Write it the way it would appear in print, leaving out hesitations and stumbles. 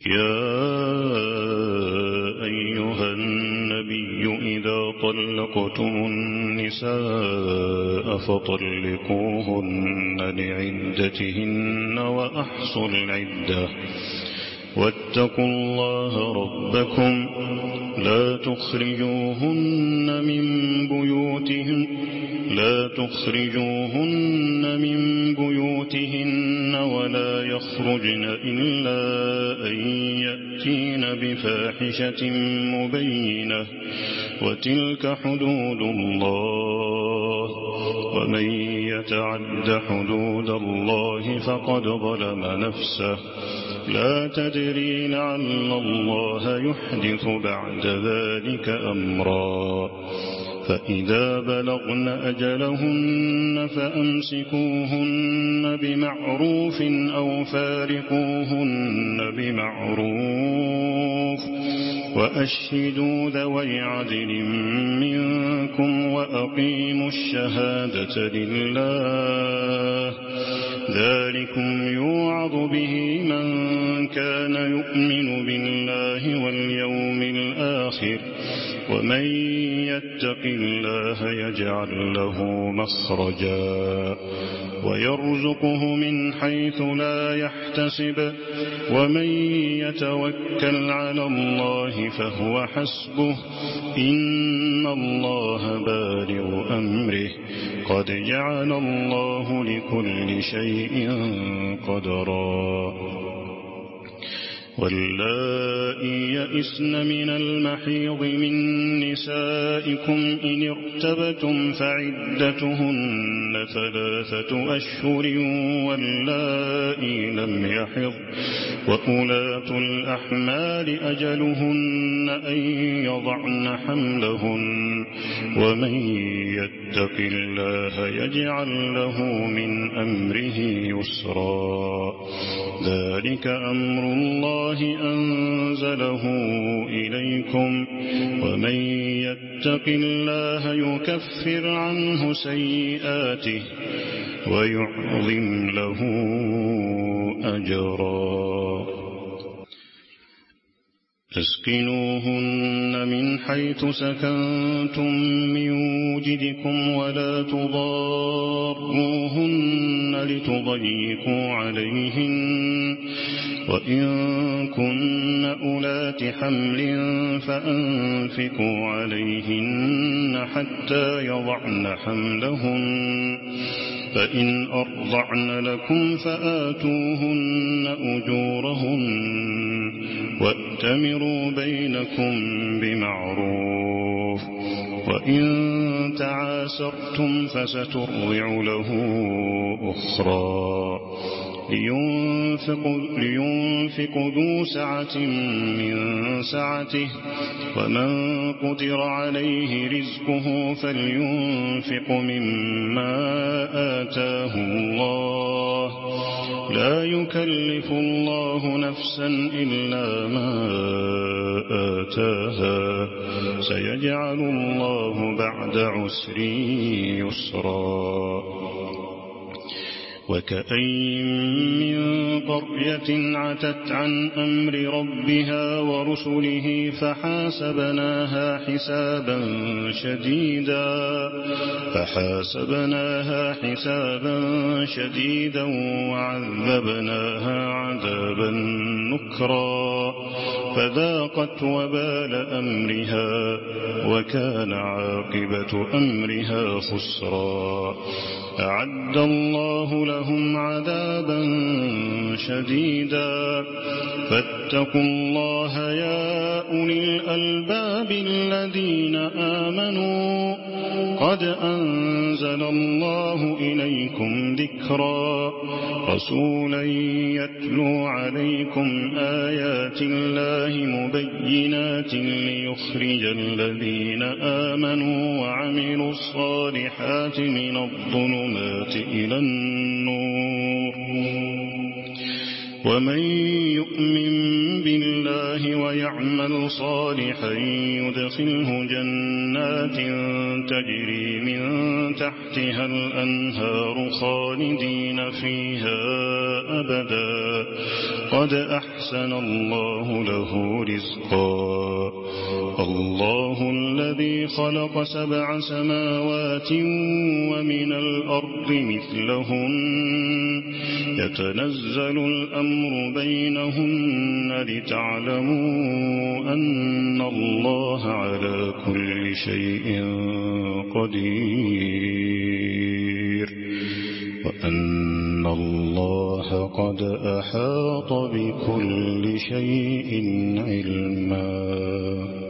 يا أيها النبي إذا طلقتم النساء فطلقوهن لعدتهن وأحصوا العدة واتقوا الله ربكم لا تخرجوهن من بيوتهن ولا يخرجن إلا أن يأتين بفاحشة مبينة وتلك حدود الله ومن يتعد حدود الله فقد ظلم نفسه لا تدري لعل الله يحدث بعد ذلك أمرا فإذا بلغن أجلهن فأمسكوهن بمعروف أو فارقوهن بمعروف وأشهدوا ذوي عدل منكم وأقيموا الشهادة لله ذلكم يوعظ به من كان يؤمن بالله واليوم الآخر ومن يتق الله يجعل له مخرجا ويرزقه من حيث لا يحتسب ومن يتوكل على الله فهو حسبه إن الله بالغ أمره قد جعل الله لكل شيء قدرا واللائي يئسن من المحيض من نسائكم إن ارتبتم فعدتهن 3 أشهر واللائي لم يحض وأولاة الأحمال أجلهن أن يضعن حملهن ومن يتق الله يجعل له من أمره يسرا ذلك أمر الله أنزله إليكم ومن يتق الله يكفر عنه سيئاته ويعظم له أجرا اسكنوهن من حيث سكنتم من وجدكم ولا تضاروهن لتضيقوا عليهن وإن كن أولات حمل فأنفقوا عليهن حتى يضعن حملهن فإن أرضعن لكم فآتوهن أجورهن وأتمروا بينكم بمعروف وإن تعاسرتم فسترضع له أخرى لينفق ذو سعة من سعته ومن قدر عليه رزقه فلينفق مما آتاه الله لا يكلف الله نفسا إلا ما آتاها سيجعل الله بعد عسر يسرا وكأين من قرية عتت عن أمر ربها ورسله فحاسبناها حسابا شديدا وعذبناها عذابا نكرا فذاقت وبال أمرها وكان عاقبة أمرها خسرا أعد الله لهم عذابا شديدا فاتقوا الله يا أولي الألباب الذين آمنوا قد أنزل الله إليكم ذكرا رسولا يتلو عليكم آيات الله مبينات ليخرج الذين آمنوا وعملوا الصالحات من الظلمات إلى النور ومن يؤمن بالله ويعمل صالحا يدخله جنات تجري من تحتها الأنهار خالدين فيها أبدا قد أحسن الله له رزقا الله الذي خلق 7 سماوات ومن الأرض مثلهن يتنزل الأمر بينهن لتعلموا أن الله على كل شيء قدير وأن الله قد أحاط بكل شيء علما.